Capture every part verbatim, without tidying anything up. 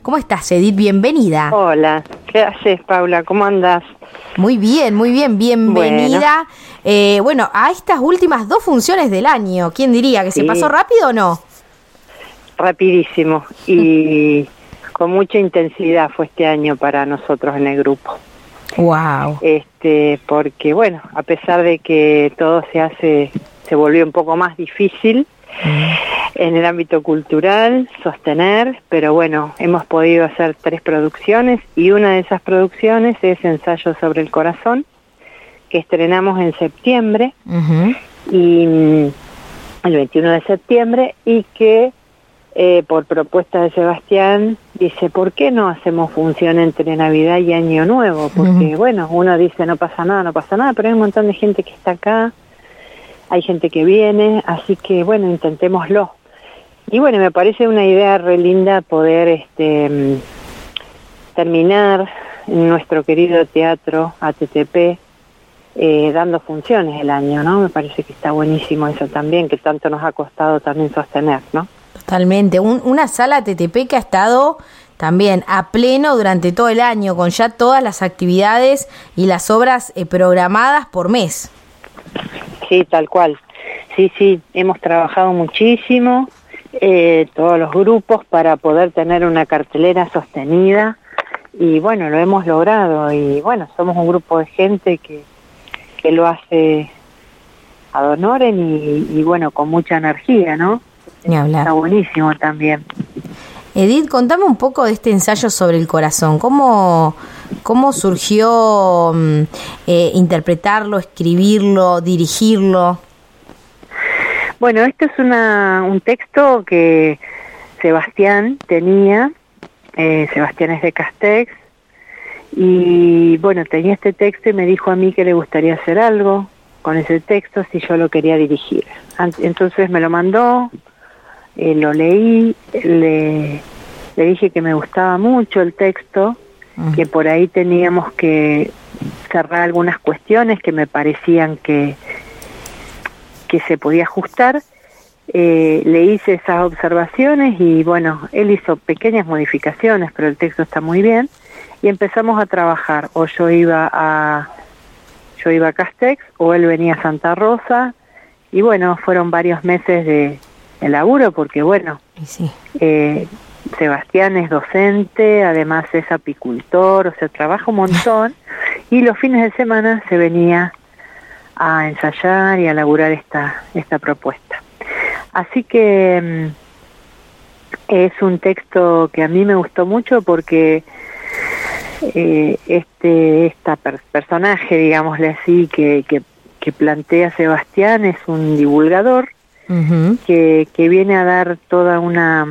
¿Cómo estás, Edith? Bienvenida. Hola, ¿qué haces, Paula? ¿Cómo andás? Muy bien, muy bien, bienvenida. Bueno, eh, bueno a estas últimas dos funciones del año. ¿Quién diría que sí. se pasó rápido o no? Rapidísimo y con mucha intensidad fue este año para nosotros en el grupo. Wow. Este, porque bueno, a pesar de que todo se hace, se volvió un poco más difícil mm. en el ámbito cultural, sostener, pero bueno, hemos podido hacer tres producciones y una de esas producciones es Ensayo sobre el Corazón, que estrenamos en septiembre, uh-huh. y el veintiuno de septiembre, y que eh, por propuesta de Sebastián dice, ¿por qué no hacemos función entre Navidad y Año Nuevo? Porque uh-huh. bueno, uno dice no pasa nada, no pasa nada, pero hay un montón de gente que está acá, hay gente que viene, así que bueno, intentémoslo. Y bueno, me parece una idea re linda poder este, terminar en nuestro querido teatro A T T P eh, dando funciones el año, ¿no? Me parece que está buenísimo eso también, que tanto nos ha costado también sostener, ¿no? Totalmente, Un, una sala A T T P que ha estado también a pleno durante todo el año, con ya todas las actividades y las obras eh, programadas por mes. Sí, tal cual. Sí, sí, hemos trabajado muchísimo. Eh, todos los grupos para poder tener una cartelera sostenida y bueno, lo hemos logrado y bueno, somos un grupo de gente que, que lo hace ad honorem y, y bueno, con mucha energía, ¿no? Ni hablar. Está buenísimo también. Edith, contame un poco de este ensayo sobre el corazón. ¿Cómo, cómo surgió eh, interpretarlo, escribirlo, dirigirlo? Bueno, este es una, un texto que Sebastián tenía, eh, Sebastián es de Castex, y bueno, tenía este texto y me dijo a mí que le gustaría hacer algo con ese texto si yo lo quería dirigir. Entonces me lo mandó, eh, lo leí, le, le dije que me gustaba mucho el texto, uh-huh. que por ahí teníamos que cerrar algunas cuestiones que me parecían que... que se podía ajustar, eh, le hice esas observaciones y bueno, él hizo pequeñas modificaciones, pero el texto está muy bien, y empezamos a trabajar, o yo iba a yo iba a Castex, o él venía a Santa Rosa, y bueno, fueron varios meses de, de laburo, porque bueno, sí. eh, Sebastián es docente, además es apicultor, o sea, trabaja un montón, y los fines de semana se venía a ensayar y a elaborar esta, esta propuesta. Así que um, es un texto que a mí me gustó mucho porque eh, este esta per- personaje, digámosle así, que, que, que plantea Sebastián es un divulgador uh-huh. que, que viene a dar toda una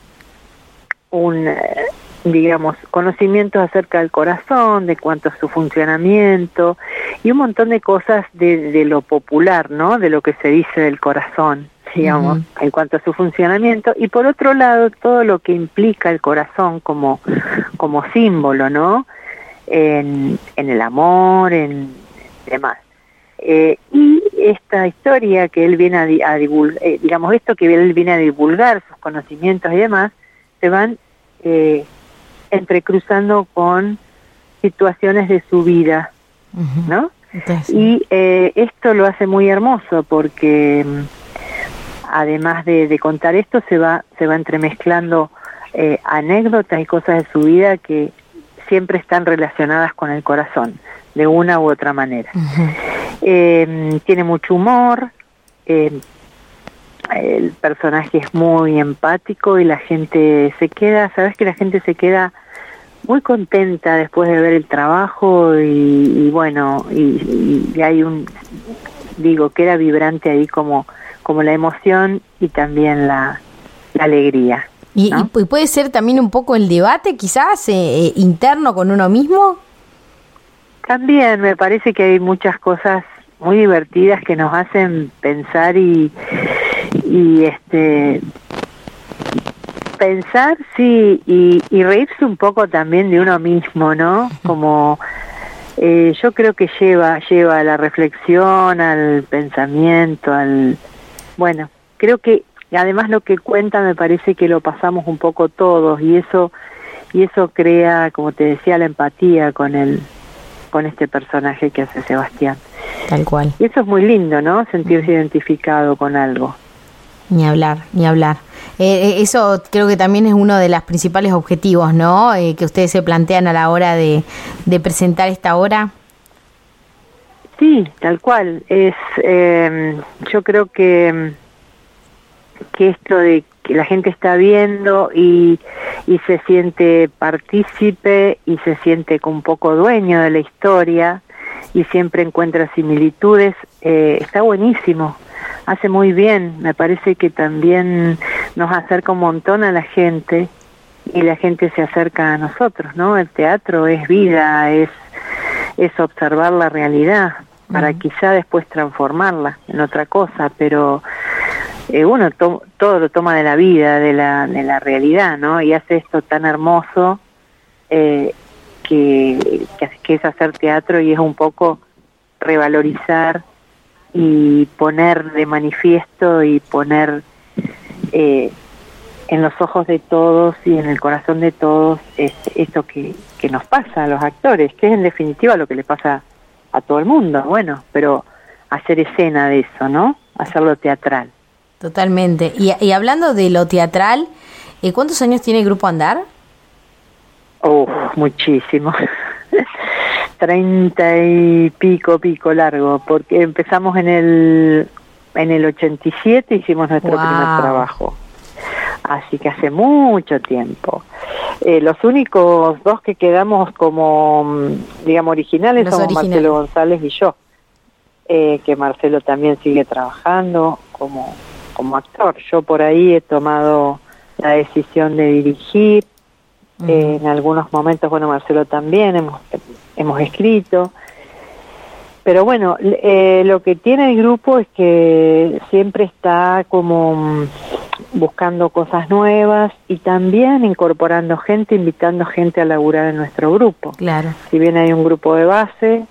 un digamos, conocimientos acerca del corazón, de cuánto es su funcionamiento y un montón de cosas de, de lo popular, ¿no? De lo que se dice del corazón, digamos, uh-huh. en cuanto a su funcionamiento. Y por otro lado, todo lo que implica el corazón como, como símbolo, ¿no? En, en el amor, en demás. Eh, y esta historia que él viene a, a divulgar, eh, digamos, esto que él viene a divulgar, sus conocimientos y demás, se van... Eh, entrecruzando con situaciones de su vida, uh-huh. ¿no? Entonces, y eh, esto lo hace muy hermoso porque además de, de contar esto se va se va entremezclando eh, anécdotas y cosas de su vida que siempre están relacionadas con el corazón de una u otra manera. Uh-huh. Eh, tiene mucho humor, eh, el personaje es muy empático y la gente se queda, sabes que la gente se queda muy contenta después de ver el trabajo y, y bueno, y, y hay un, digo, queda vibrante ahí como, como la emoción y también la, la alegría. ¿Y, ¿no? y puede ser también un poco el debate quizás eh, interno con uno mismo? También me parece que hay muchas cosas muy divertidas que nos hacen pensar y, y este... pensar, sí, y, y reírse un poco también de uno mismo, ¿no? Como eh, yo creo que lleva lleva a la reflexión, al pensamiento, al... Bueno, creo que además lo que cuenta me parece que lo pasamos un poco todos y eso y eso crea, como te decía, la empatía con el con este personaje que hace Sebastián. Tal cual. Y eso es muy lindo, ¿no? Sentirse uh-huh. identificado con algo. Ni hablar, ni hablar. Eh, eso creo que también es uno de los principales objetivos, ¿no? Eh, que ustedes se plantean a la hora de, de presentar esta obra. Sí, tal cual. Es, eh, yo creo que, que esto de que la gente está viendo y, y se siente partícipe y se siente un poco dueño de la historia y siempre encuentra similitudes, eh, está buenísimo. Hace muy bien, me parece que también nos acerca un montón a la gente y la gente se acerca a nosotros, ¿no? El teatro es vida, es, es observar la realidad para uh-huh. quizá después transformarla en otra cosa, pero eh, uno to- todo lo toma de la vida, de la, de la realidad, ¿no? Y hace esto tan hermoso eh, que, que, que es hacer teatro y es un poco revalorizar y poner de manifiesto y poner eh, en los ojos de todos y en el corazón de todos es esto que, que nos pasa a los actores, que es en definitiva lo que le pasa a todo el mundo, bueno, pero hacer escena de eso, ¿no? Hacerlo teatral. Totalmente. Y, y hablando de lo teatral, ¿cuántos años tiene el Grupo Andar? Oh, muchísimo. Treinta y pico, pico largo, porque empezamos en el en el ochenta y siete, hicimos nuestro wow. primer trabajo, así que hace mucho tiempo. Eh, los únicos dos que quedamos como, digamos, originales los somos originales. Marcelo González y yo, eh, que Marcelo también sigue trabajando como, como actor. Yo por ahí he tomado la decisión de dirigir. Eh, en algunos momentos, bueno, Marcelo también, hemos, hemos escrito, pero bueno, eh, lo que tiene el grupo es que siempre está como buscando cosas nuevas y también incorporando gente, invitando gente a laburar en nuestro grupo. Claro. Si bien hay un grupo de base,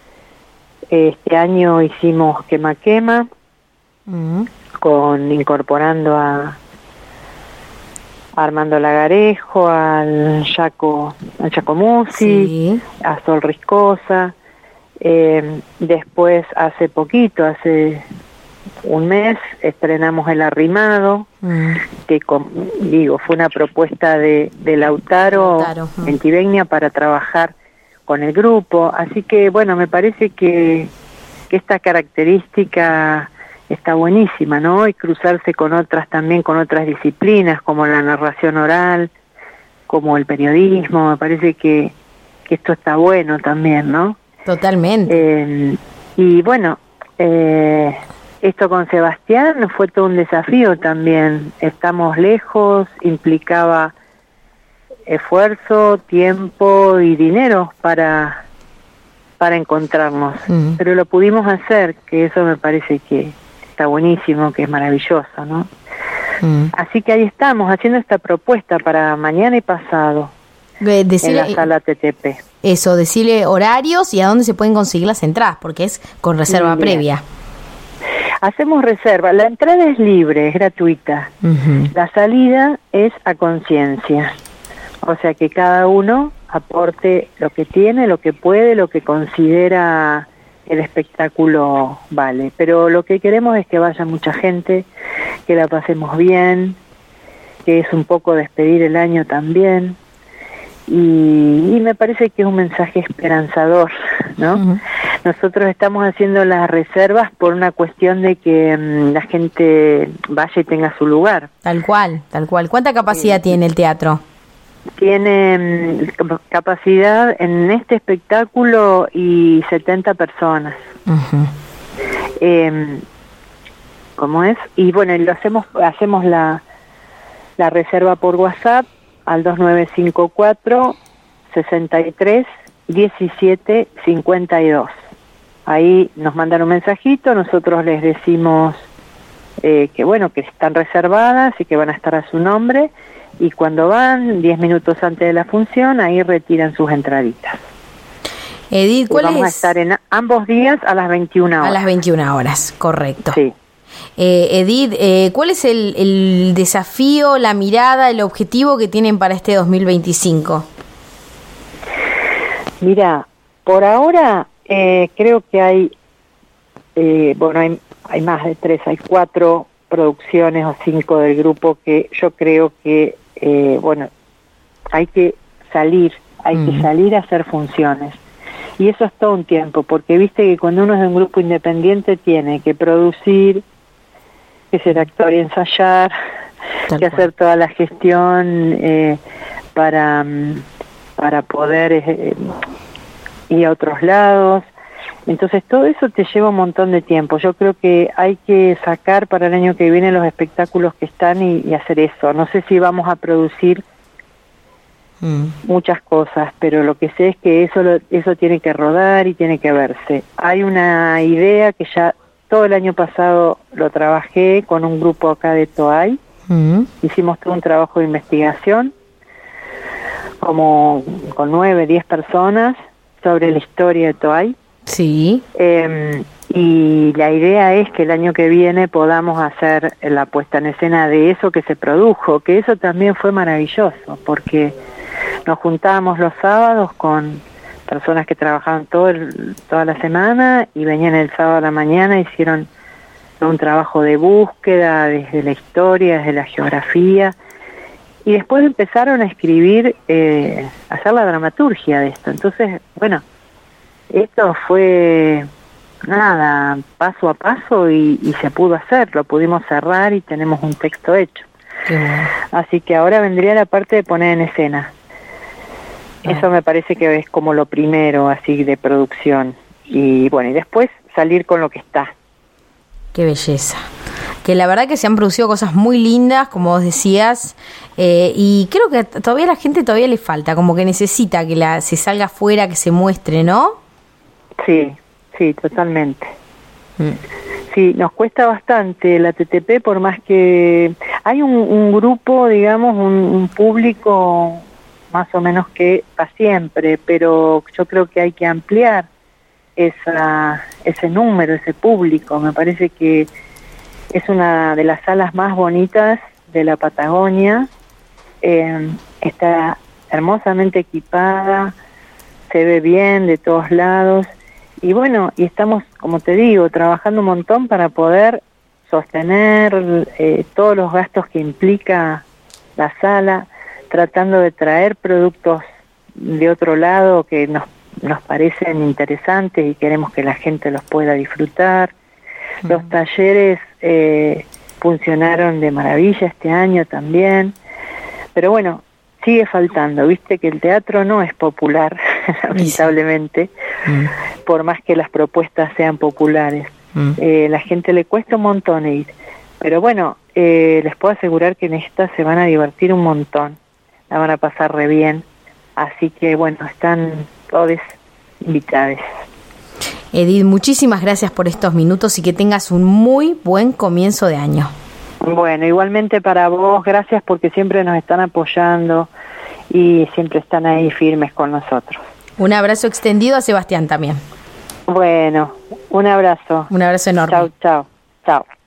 este año hicimos Quema Quema, uh-huh. con incorporando a Armando Lagarejo, al Chaco, al Chaco Musi, sí. a Sol Riscosa. Eh, después, hace poquito, hace un mes, estrenamos El Arrimado, mm. que con, digo fue una propuesta de, de Lautaro, Lautaro. Mm. en Tivegna para trabajar con el grupo. Así que, bueno, me parece que, que esta característica está buenísima, ¿no? Y cruzarse con otras también, con otras disciplinas, como la narración oral, como el periodismo, me parece que, que esto está bueno también, ¿no? Totalmente. Eh, y bueno, eh, esto con Sebastián fue todo un desafío también. Estamos lejos, implicaba esfuerzo, tiempo y dinero para, para encontrarnos, mm. pero lo pudimos hacer, que eso me parece que está buenísimo, que es maravilloso, ¿no? Mm. Así que ahí estamos, haciendo esta propuesta para mañana y pasado, decirle, en la sala T T P. Eso, decirle horarios y a dónde se pueden conseguir las entradas, porque es con reserva sí, previa. Hacemos reserva, la entrada es libre, es gratuita, uh-huh. la salida es a conciencia, o sea que cada uno aporte lo que tiene, lo que puede, lo que considera el espectáculo vale, pero lo que queremos es que vaya mucha gente, que la pasemos bien, que es un poco despedir el año también, y, y me parece que es un mensaje esperanzador, ¿no? Uh-huh. Nosotros estamos haciendo las reservas por una cuestión de que um, la gente vaya y tenga su lugar. Tal cual, tal cual. ¿Cuánta capacidad eh, tiene el teatro? Tiene um, capacidad en este espectáculo y setenta personas. Uh-huh. Eh, ¿Cómo es? Y bueno, lo hacemos hacemos la, la reserva por WhatsApp al dos nueve cinco cuatro, sesenta y tres, diecisiete, cincuenta y dos. Ahí nos mandan un mensajito, nosotros les decimos eh, que bueno, que están reservadas y que van a estar a su nombre, y cuando van, diez minutos antes de la función, ahí retiran sus entraditas. Edith, ¿cuál y vamos es? a estar en ambos días a las veintiuna horas. A las veintiuna horas, correcto. Sí. Eh, Edith, eh, ¿cuál es el, el desafío, la mirada, el objetivo que tienen para este dos mil veinticinco? Mira, por ahora eh, creo que hay, eh, bueno, hay, hay más de tres, hay cuatro producciones o cinco del grupo que yo creo que, eh, bueno, hay que salir, hay mm. que salir a hacer funciones. Y eso es todo un tiempo, porque viste que cuando uno es de un grupo independiente tiene que producir, que ser actor y ensayar, Tal que cual. hacer toda la gestión eh, para, para poder eh, ir a otros lados. Entonces todo eso te lleva un montón de tiempo. Yo creo que hay que sacar para el año que viene los espectáculos que están y, y hacer eso. No sé si vamos a producir mm. muchas cosas, pero lo que sé es que eso, lo, eso tiene que rodar y tiene que verse. Hay una idea que ya todo el año pasado lo trabajé con un grupo acá de Toay. Mm. Hicimos todo un trabajo de investigación, como con nueve, diez personas, sobre la historia de Toay. Sí. Eh, y la idea es que el año que viene podamos hacer la puesta en escena de eso que se produjo, que eso también fue maravilloso, porque nos juntábamos los sábados con personas que trabajaban todo el, toda la semana y venían el sábado a la mañana, hicieron un trabajo de búsqueda desde la historia, desde la geografía, y después empezaron a escribir, eh, a hacer la dramaturgia de esto. Entonces, bueno, esto fue nada, paso a paso y, y se pudo hacer, lo pudimos cerrar y tenemos un texto hecho. Qué bueno. Así que ahora vendría la parte de poner en escena. Ah. Eso me parece que es como lo primero, así, de producción. Y bueno, y después salir con lo que está. Qué belleza. Que la verdad que se han producido cosas muy lindas, como vos decías, eh, y creo que todavía a la gente todavía le falta, como que necesita que la se salga afuera, que se muestre, ¿no? Sí, sí, totalmente. Mm. Sí, nos cuesta bastante la T T P, por más que hay un, un grupo, digamos, un, un público más o menos que va siempre, pero yo creo que hay que ampliar esa, ese número, ese público. Me parece que es una de las salas más bonitas de la Patagonia, eh, está hermosamente equipada, se ve bien de todos lados. Y bueno, y estamos, como te digo, trabajando un montón para poder sostener eh, todos los gastos que implica la sala, tratando de traer productos de otro lado que nos, nos parecen interesantes y queremos que la gente los pueda disfrutar. Uh-huh. Los talleres eh, funcionaron de maravilla este año también, pero bueno, sigue faltando, viste que el teatro no es popular, lamentablemente, mm. por más que las propuestas sean populares. Mm. Eh, la gente le cuesta un montón ir, pero bueno, eh, les puedo asegurar que en esta se van a divertir un montón, la van a pasar re bien, así que bueno, están todos invitados. Edith, muchísimas gracias por estos minutos y que tengas un muy buen comienzo de año. Bueno, igualmente para vos, gracias porque siempre nos están apoyando y siempre están ahí firmes con nosotros. Un abrazo extendido a Sebastián también. Bueno, un abrazo. Un abrazo enorme. Chau, chau, chau.